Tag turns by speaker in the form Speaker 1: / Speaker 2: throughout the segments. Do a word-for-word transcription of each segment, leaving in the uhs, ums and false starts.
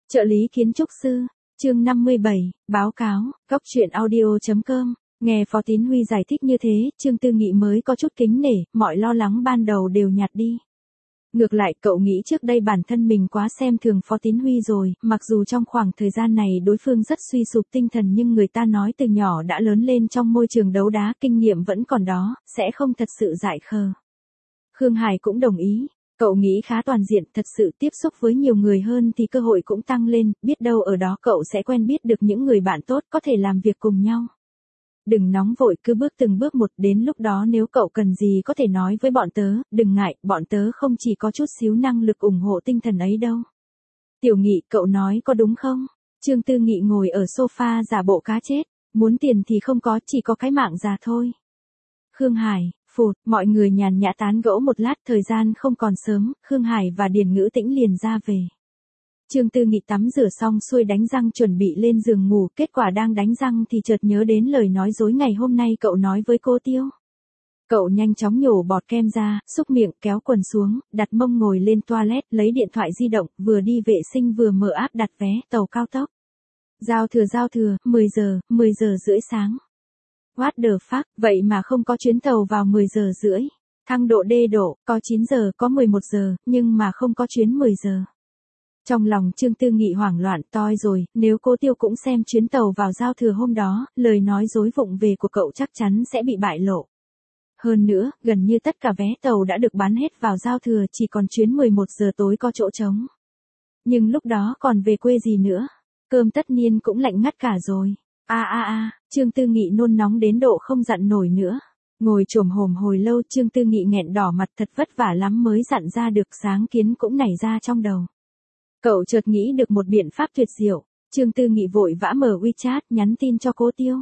Speaker 1: Trợ lý kiến trúc sư, chương năm mươi bảy, báo cáo, góc truyện audio chấm com. Nghe Phó Tín Huy giải thích như thế, Trương Tư Nghị mới có chút kính nể, mọi lo lắng ban đầu đều nhạt đi. Ngược lại cậu nghĩ trước đây bản thân mình quá xem thường Phó Tín Huy rồi, mặc dù trong khoảng thời gian này đối phương rất suy sụp tinh thần nhưng người ta nói từ nhỏ đã lớn lên trong môi trường đấu đá, kinh nghiệm vẫn còn đó, sẽ không thật sự dại khờ. Khương Hải cũng đồng ý. Cậu nghĩ khá toàn diện, thật sự tiếp xúc với nhiều người hơn thì cơ hội cũng tăng lên, biết đâu ở đó cậu sẽ quen biết được những người bạn tốt có thể làm việc cùng nhau. Đừng nóng vội, cứ bước từng bước một, đến lúc đó nếu cậu cần gì có thể nói với bọn tớ, đừng ngại, bọn tớ không chỉ có chút xíu năng lực ủng hộ tinh thần ấy đâu. Tiểu Nghị, cậu nói có đúng không? Trương Tư Nghị ngồi ở sofa giả bộ cá chết, muốn tiền thì không có, chỉ có cái mạng già thôi. Khương Hải, phụt, mọi người nhàn nhã tán gẫu một lát, thời gian không còn sớm, Khương Hải và Điền Ngữ Tĩnh liền ra về. Trương Tư Nghị tắm rửa xong xuôi đánh răng chuẩn bị lên giường ngủ, kết quả đang đánh răng thì chợt nhớ đến lời nói dối ngày hôm nay cậu nói với cô Tiêu. Cậu nhanh chóng nhổ bọt kem ra, xúc miệng, kéo quần xuống, đặt mông ngồi lên toilet, lấy điện thoại di động, vừa đi vệ sinh vừa mở app đặt vé tàu cao tốc. Giao thừa giao thừa, mười giờ, mười giờ rưỡi sáng. What the fuck, vậy mà không có chuyến tàu vào mười giờ rưỡi. Thăng độ đê độ, có chín giờ, có mười một giờ, nhưng mà không có chuyến mười giờ. Trong lòng Trương Tư Nghị hoảng loạn, toi rồi, nếu cô Tiêu cũng xem chuyến tàu vào giao thừa hôm đó, lời nói dối vụng về của cậu chắc chắn sẽ bị bại lộ. Hơn nữa, gần như tất cả vé tàu đã được bán hết vào giao thừa, chỉ còn chuyến mười một giờ tối có chỗ trống. Nhưng lúc đó còn về quê gì nữa, cơm tất niên cũng lạnh ngắt cả rồi. A a a, Trương Tư Nghị nôn nóng đến độ không dặn nổi nữa. Ngồi chồm hổm hồi lâu Trương Tư Nghị nghẹn đỏ mặt, thật vất vả lắm mới dặn ra được, sáng kiến cũng nảy ra trong đầu. Cậu chợt nghĩ được một biện pháp tuyệt diệu, Trương Tư Nghị vội vã mở WeChat nhắn tin cho cố Tiêu.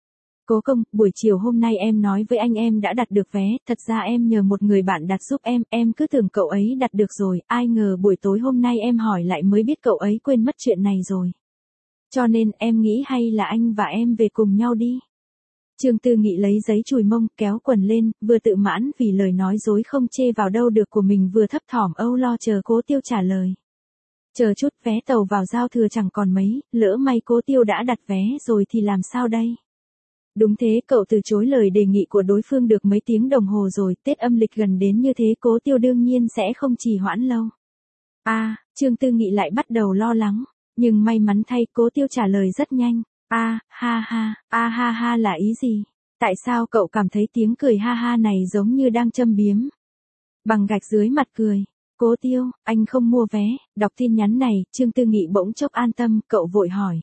Speaker 1: Cố công, buổi chiều hôm nay em nói với anh em đã đặt được vé, thật ra em nhờ một người bạn đặt giúp em, em cứ tưởng cậu ấy đặt được rồi, ai ngờ buổi tối hôm nay em hỏi lại mới biết cậu ấy quên mất chuyện này rồi. Cho nên em nghĩ hay là anh và em về cùng nhau đi. Trương Tư Nghị lấy giấy chùi mông, kéo quần lên, vừa tự mãn vì lời nói dối không chê vào đâu được của mình, vừa thấp thỏm âu lo chờ cố Tiêu trả lời. Chờ chút, vé tàu vào giao thừa chẳng còn mấy, lỡ may cố Tiêu đã đặt vé rồi thì làm sao đây? Đúng thế, cậu từ chối lời đề nghị của đối phương được mấy tiếng đồng hồ rồi, Tết âm lịch gần đến như thế cố Tiêu đương nhiên sẽ không trì hoãn lâu. A, à, Trương Tư Nghị lại bắt đầu lo lắng, nhưng may mắn thay cố Tiêu trả lời rất nhanh. A, à, ha ha, a à, ha ha là ý gì? Tại sao cậu cảm thấy tiếng cười ha ha này giống như đang châm biếm? Bằng gạch dưới mặt cười. Cố Tiêu, anh không mua vé. Đọc tin nhắn này, Trương Tư Nghị bỗng chốc an tâm, cậu vội hỏi.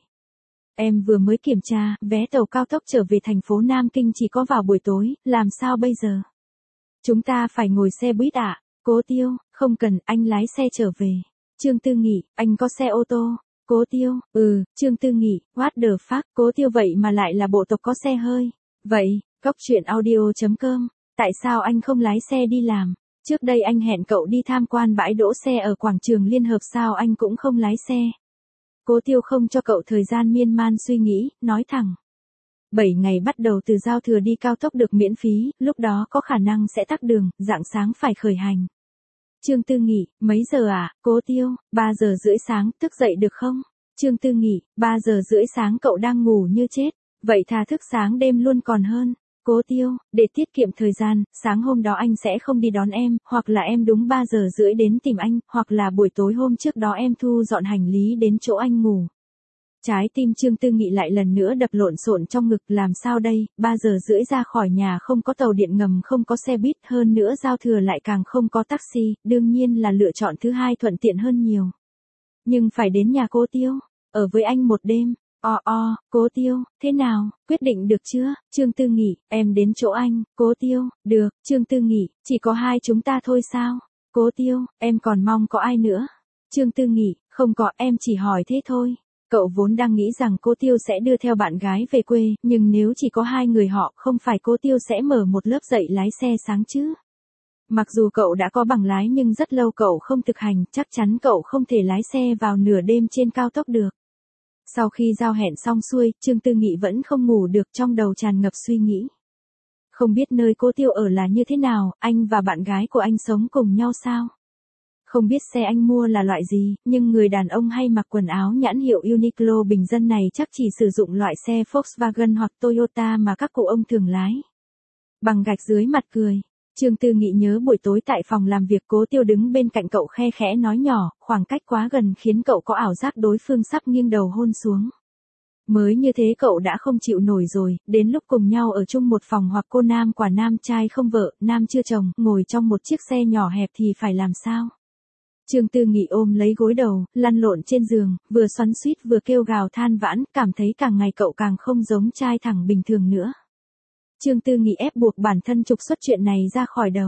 Speaker 1: Em vừa mới kiểm tra, vé tàu cao tốc trở về thành phố Nam Kinh chỉ có vào buổi tối, làm sao bây giờ? Chúng ta phải ngồi xe buýt ạ. À? Cố Tiêu, không cần, anh lái xe trở về. Trương Tư Nghị, anh có xe ô tô. Cố Tiêu, ừ, Trương Tư Nghị, what the fuck, Cố Tiêu vậy mà lại là bộ tộc có xe hơi. Vậy, góc truyện audio chấm com, tại sao anh không lái xe đi làm? Trước đây anh hẹn cậu đi tham quan bãi đỗ xe ở quảng trường Liên Hợp, sao anh cũng không lái xe? Cố Tiêu không cho cậu thời gian miên man suy nghĩ, nói thẳng. bảy ngày bắt đầu từ giao thừa đi cao tốc được miễn phí, lúc đó có khả năng sẽ tắc đường, rạng sáng phải khởi hành. Trương Tư Nghị, mấy giờ à? Cố Tiêu, ba giờ rưỡi sáng, thức dậy được không? Trương Tư Nghị, ba giờ rưỡi sáng cậu đang ngủ như chết, vậy thà thức sáng đêm luôn còn hơn. Cố Tiêu, để tiết kiệm thời gian, sáng hôm đó anh sẽ không đi đón em, hoặc là em đúng ba giờ rưỡi đến tìm anh, hoặc là buổi tối hôm trước đó em thu dọn hành lý đến chỗ anh ngủ. Trái tim Trương Tư Nghị lại lần nữa đập lộn xộn trong ngực, làm sao đây, ba giờ rưỡi ra khỏi nhà không có tàu điện ngầm, không có xe buýt, hơn nữa giao thừa lại càng không có taxi, đương nhiên là lựa chọn thứ hai thuận tiện hơn nhiều. Nhưng phải đến nhà Cố Tiêu, ở với anh một đêm. O o, Cố Tiêu, thế nào, quyết định được chưa? Trương Tư Nghị, em đến chỗ anh. Cố Tiêu, được. Trương Tư Nghị, chỉ có hai chúng ta thôi sao? Cố Tiêu, em còn mong có ai nữa? Trương Tư Nghị, không có, em chỉ hỏi thế thôi. Cậu vốn đang nghĩ rằng Cố Tiêu sẽ đưa theo bạn gái về quê, nhưng nếu chỉ có hai người họ, không phải Cố Tiêu sẽ mở một lớp dạy lái xe sáng chứ? Mặc dù cậu đã có bằng lái nhưng rất lâu cậu không thực hành, chắc chắn cậu không thể lái xe vào nửa đêm trên cao tốc được. Sau khi giao hẹn xong xuôi, Trương Tư Nghị vẫn không ngủ được, trong đầu tràn ngập suy nghĩ. Không biết nơi Cố Tiêu ở là như thế nào, anh và bạn gái của anh sống cùng nhau sao? Không biết xe anh mua là loại gì, nhưng người đàn ông hay mặc quần áo nhãn hiệu Uniqlo bình dân này chắc chỉ sử dụng loại xe Volkswagen hoặc Toyota mà các cụ ông thường lái. Bằng gạch dưới mặt cười. Trương Tư Nghị nhớ buổi tối tại phòng làm việc Cố Tiêu đứng bên cạnh cậu khe khẽ nói nhỏ, khoảng cách quá gần khiến cậu có ảo giác đối phương sắp nghiêng đầu hôn xuống. Mới như thế cậu đã không chịu nổi rồi, đến lúc cùng nhau ở chung một phòng hoặc cô nam quả nam trai không vợ, nam chưa chồng, ngồi trong một chiếc xe nhỏ hẹp thì phải làm sao? Trương Tư Nghị ôm lấy gối đầu, lăn lộn trên giường, vừa xoắn xuýt vừa kêu gào than vãn, cảm thấy càng ngày cậu càng không giống trai thẳng bình thường nữa. Trương Tư Nghị ép buộc bản thân trục xuất chuyện này ra khỏi đầu.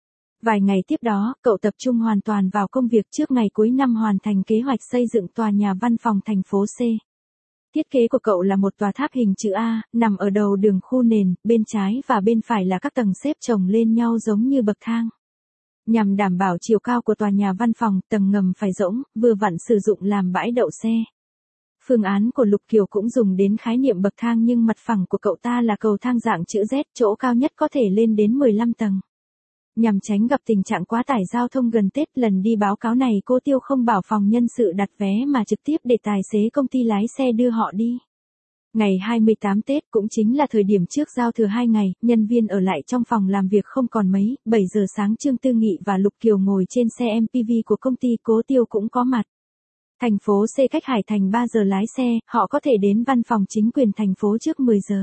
Speaker 1: Vài ngày tiếp đó, cậu tập trung hoàn toàn vào công việc trước ngày cuối năm hoàn thành kế hoạch xây dựng tòa nhà văn phòng thành phố C. Thiết kế của cậu là một tòa tháp hình chữ A, nằm ở đầu đường khu nền, bên trái và bên phải là các tầng xếp chồng lên nhau giống như bậc thang. Nhằm đảm bảo chiều cao của tòa nhà văn phòng, tầng ngầm phải rỗng, vừa vặn sử dụng làm bãi đậu xe. Phương án của Lục Kiều cũng dùng đến khái niệm bậc thang nhưng mặt phẳng của cậu ta là cầu thang dạng chữ Z, chỗ cao nhất có thể lên đến mười lăm tầng. Nhằm tránh gặp tình trạng quá tải giao thông gần Tết, lần đi báo cáo này cô Tiêu không bảo phòng nhân sự đặt vé mà trực tiếp để tài xế công ty lái xe đưa họ đi. Ngày hai mươi tám Tết cũng chính là thời điểm trước giao thừa hai ngày, nhân viên ở lại trong phòng làm việc không còn mấy, bảy giờ sáng Trương Tư Nghị và Lục Kiều ngồi trên xe em pê vê của công ty Cố Tiêu cũng có mặt. Thành phố C cách Hải Thành ba giờ lái xe, họ có thể đến văn phòng chính quyền thành phố trước mười giờ.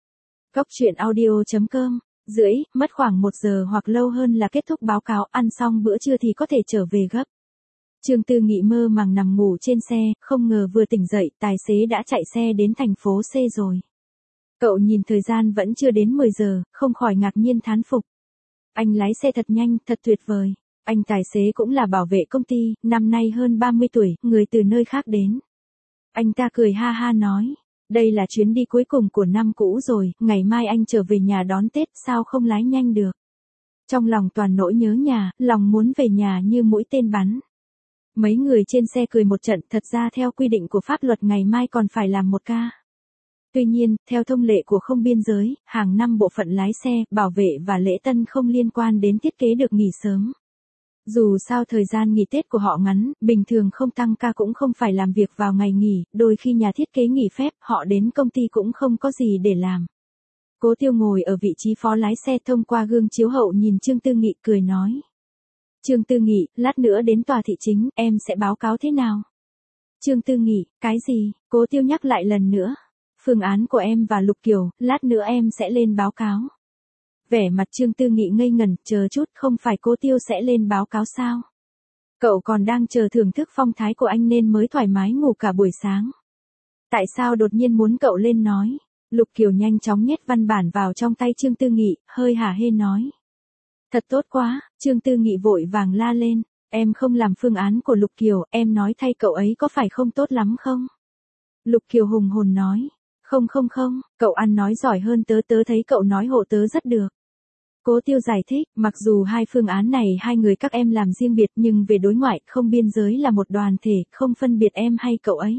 Speaker 1: Cốc truyện audio chấm com, rưỡi, mất khoảng một giờ hoặc lâu hơn là kết thúc báo cáo, ăn xong bữa trưa thì có thể trở về gấp. Trương Tư Nghị mơ màng nằm ngủ trên xe, không ngờ vừa tỉnh dậy, tài xế đã chạy xe đến thành phố C rồi. Cậu nhìn thời gian vẫn chưa đến mười giờ, không khỏi ngạc nhiên thán phục. Anh lái xe thật nhanh, thật tuyệt vời. Anh tài xế cũng là bảo vệ công ty, năm nay hơn ba mươi tuổi, người từ nơi khác đến. Anh ta cười ha ha nói, đây là chuyến đi cuối cùng của năm cũ rồi, ngày mai anh trở về nhà đón Tết, sao không lái nhanh được. Trong lòng toàn nỗi nhớ nhà, lòng muốn về nhà như mũi tên bắn. Mấy người trên xe cười một trận, thật ra theo quy định của pháp luật ngày mai còn phải làm một ca. Tuy nhiên, theo thông lệ của không biên giới, hàng năm bộ phận lái xe, bảo vệ và lễ tân không liên quan đến thiết kế được nghỉ sớm. Dù sao thời gian nghỉ Tết của họ ngắn, bình thường không tăng ca cũng không phải làm việc vào ngày nghỉ, đôi khi nhà thiết kế nghỉ phép, họ đến công ty cũng không có gì để làm. Cố Tiêu ngồi ở vị trí phó lái xe thông qua gương chiếu hậu nhìn Trương Tư Nghị cười nói. Trương Tư Nghị, lát nữa đến tòa thị chính, em sẽ báo cáo thế nào? Trương Tư Nghị, cái gì? Cố Tiêu nhắc lại lần nữa. Phương án của em và Lục Kiều, lát nữa em sẽ lên báo cáo. Vẻ mặt Trương Tư Nghị ngây ngẩn, chờ chút, không phải Cố Tiêu sẽ lên báo cáo sao? Cậu còn đang chờ thưởng thức phong thái của anh nên mới thoải mái ngủ cả buổi sáng. Tại sao đột nhiên muốn cậu lên nói? Lục Kiều nhanh chóng nhét văn bản vào trong tay Trương Tư Nghị, hơi hả hê nói. Thật tốt quá, Trương Tư Nghị vội vàng la lên, em không làm phương án của Lục Kiều, em nói thay cậu ấy có phải không tốt lắm không? Lục Kiều hùng hồn nói, không không không, cậu ăn nói giỏi hơn tớ, tớ thấy cậu nói hộ tớ rất được. Cố Tiêu giải thích, mặc dù hai phương án này hai người các em làm riêng biệt nhưng về đối ngoại không biên giới là một đoàn thể, không phân biệt em hay cậu ấy.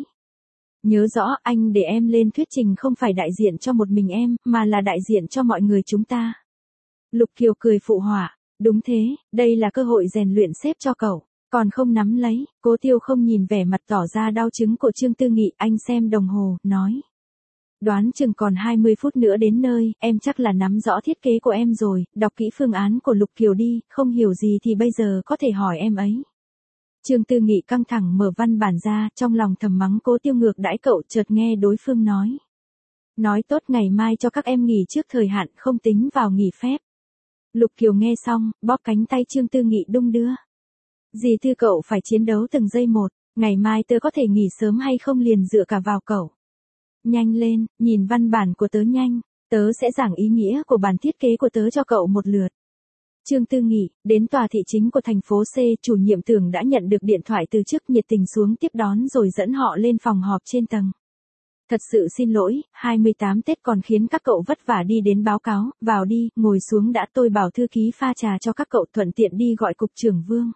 Speaker 1: Nhớ rõ anh để em lên thuyết trình không phải đại diện cho một mình em, mà là đại diện cho mọi người chúng ta. Lục Kiều cười phụ họa, đúng thế, đây là cơ hội rèn luyện xếp cho cậu, còn không nắm lấy. Cố Tiêu không nhìn vẻ mặt tỏ ra đau chứng của Trương Tư Nghị, anh xem đồng hồ, nói. Đoán chừng còn hai mươi phút nữa đến nơi, em chắc là nắm rõ thiết kế của em rồi, đọc kỹ phương án của Lục Kiều đi, không hiểu gì thì bây giờ có thể hỏi em ấy. Trương Tư Nghị căng thẳng mở văn bản ra, trong lòng thầm mắng Cố Tiêu ngược đãi cậu, chợt nghe đối phương nói. Nói tốt ngày mai cho các em nghỉ trước thời hạn, không tính vào nghỉ phép. Lục Kiều nghe xong, bóp cánh tay Trương Tư Nghị đung đưa. Dì Tư cậu phải chiến đấu từng giây một, ngày mai tớ có thể nghỉ sớm hay không liền dựa cả vào cậu. Nhanh lên, nhìn văn bản của tớ nhanh, tớ sẽ giảng ý nghĩa của bản thiết kế của tớ cho cậu một lượt. Trương Tư Nghị, đến tòa thị chính của thành phố C, chủ nhiệm Tưởng đã nhận được điện thoại từ chức, nhiệt tình xuống tiếp đón rồi dẫn họ lên phòng họp trên tầng. Thật sự xin lỗi, hai mươi tám Tết còn khiến các cậu vất vả đi đến báo cáo, vào đi, ngồi xuống đã, tôi bảo thư ký pha trà cho các cậu, thuận tiện đi gọi cục trưởng Vương.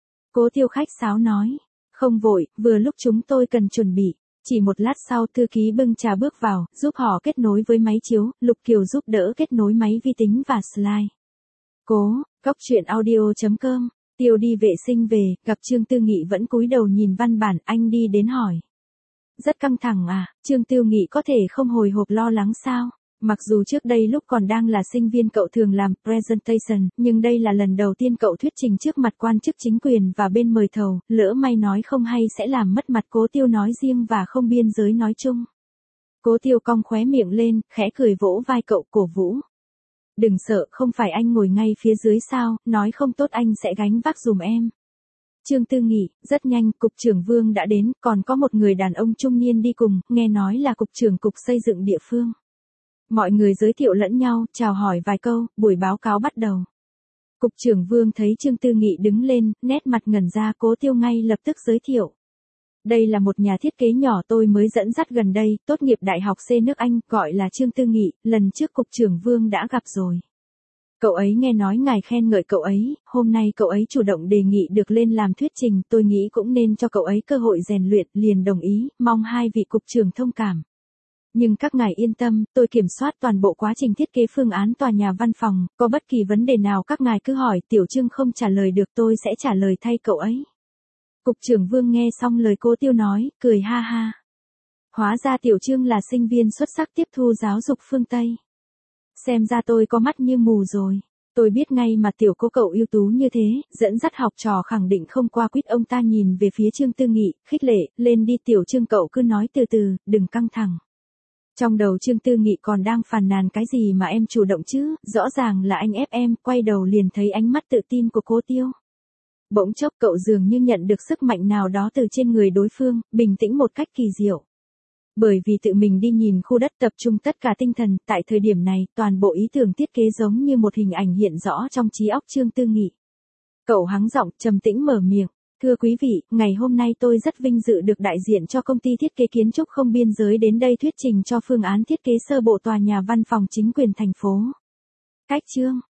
Speaker 1: Cố Tiêu khách sáo nói, không vội, vừa lúc chúng tôi cần chuẩn bị. Chỉ một lát sau thư ký bưng trà bước vào, giúp họ kết nối với máy chiếu, Lục Kiều giúp đỡ kết nối máy vi tính và slide. Cố, cốc truyện audio chấm com Tiêu đi vệ sinh về, gặp Trương Tư Nghị vẫn cúi đầu nhìn văn bản, anh đi đến hỏi. Rất căng thẳng à, Trương Tư Nghị có thể không hồi hộp lo lắng sao? Mặc dù trước đây lúc còn đang là sinh viên cậu thường làm presentation, nhưng đây là lần đầu tiên cậu thuyết trình trước mặt quan chức chính quyền và bên mời thầu, lỡ may nói không hay sẽ làm mất mặt Cố Tiêu nói riêng và không biên giới nói chung. Cố Tiêu cong khóe miệng lên, khẽ cười vỗ vai cậu, cổ vũ. Đừng sợ, không phải anh ngồi ngay phía dưới sao, nói không tốt anh sẽ gánh vác dùm em. Trương Tư Nghị, rất nhanh, Cục trưởng Vương đã đến, còn có một người đàn ông trung niên đi cùng, nghe nói là Cục trưởng Cục Xây dựng địa phương. Mọi người giới thiệu lẫn nhau, chào hỏi vài câu, buổi báo cáo bắt đầu. Cục trưởng Vương thấy Trương Tư Nghị đứng lên, nét mặt ngẩn ra, Cố Tiêu ngay lập tức giới thiệu. Đây là một nhà thiết kế nhỏ tôi mới dẫn dắt gần đây, tốt nghiệp Đại học C nước Anh, gọi là Trương Tư Nghị, lần trước Cục trưởng Vương đã gặp rồi. Cậu ấy nghe nói ngài khen ngợi cậu ấy, hôm nay cậu ấy chủ động đề nghị được lên làm thuyết trình, tôi nghĩ cũng nên cho cậu ấy cơ hội rèn luyện, liền đồng ý, mong hai vị cục trưởng thông cảm. Nhưng các ngài yên tâm, tôi kiểm soát toàn bộ quá trình thiết kế phương án tòa nhà văn phòng, có bất kỳ vấn đề nào các ngài cứ hỏi, Tiểu Trương không trả lời được tôi sẽ trả lời thay cậu ấy. Cục trưởng Vương nghe xong lời Cố Tiêu nói, cười ha ha. Hóa ra Tiểu Trương là sinh viên xuất sắc tiếp thu giáo dục phương Tây. Xem ra tôi có mắt như mù rồi. Tôi biết ngay mà Tiểu Cố cậu ưu tú như thế, dẫn dắt học trò khẳng định không qua quýt. Ông ta nhìn về phía Trương Tư Nghị, khích lệ, lên đi Tiểu Trương cậu cứ nói từ từ, đừng căng thẳng. Trong đầu Trương Tư Nghị còn đang phàn nàn cái gì mà em chủ động chứ, rõ ràng là anh ép em, quay đầu liền thấy ánh mắt tự tin của Cố Tiêu. Bỗng chốc cậu dường như nhận được sức mạnh nào đó từ trên người đối phương, bình tĩnh một cách kỳ diệu. Bởi vì tự mình đi nhìn khu đất tập trung tất cả tinh thần, tại thời điểm này, toàn bộ ý tưởng thiết kế giống như một hình ảnh hiện rõ trong trí óc Trương Tư Nghị. Cậu hắng giọng, trầm tĩnh mở miệng. Thưa quý vị, ngày hôm nay tôi rất vinh dự được đại diện cho công ty thiết kế kiến trúc không biên giới đến đây thuyết trình cho phương án thiết kế sơ bộ tòa nhà văn phòng chính quyền thành phố. Cách Trương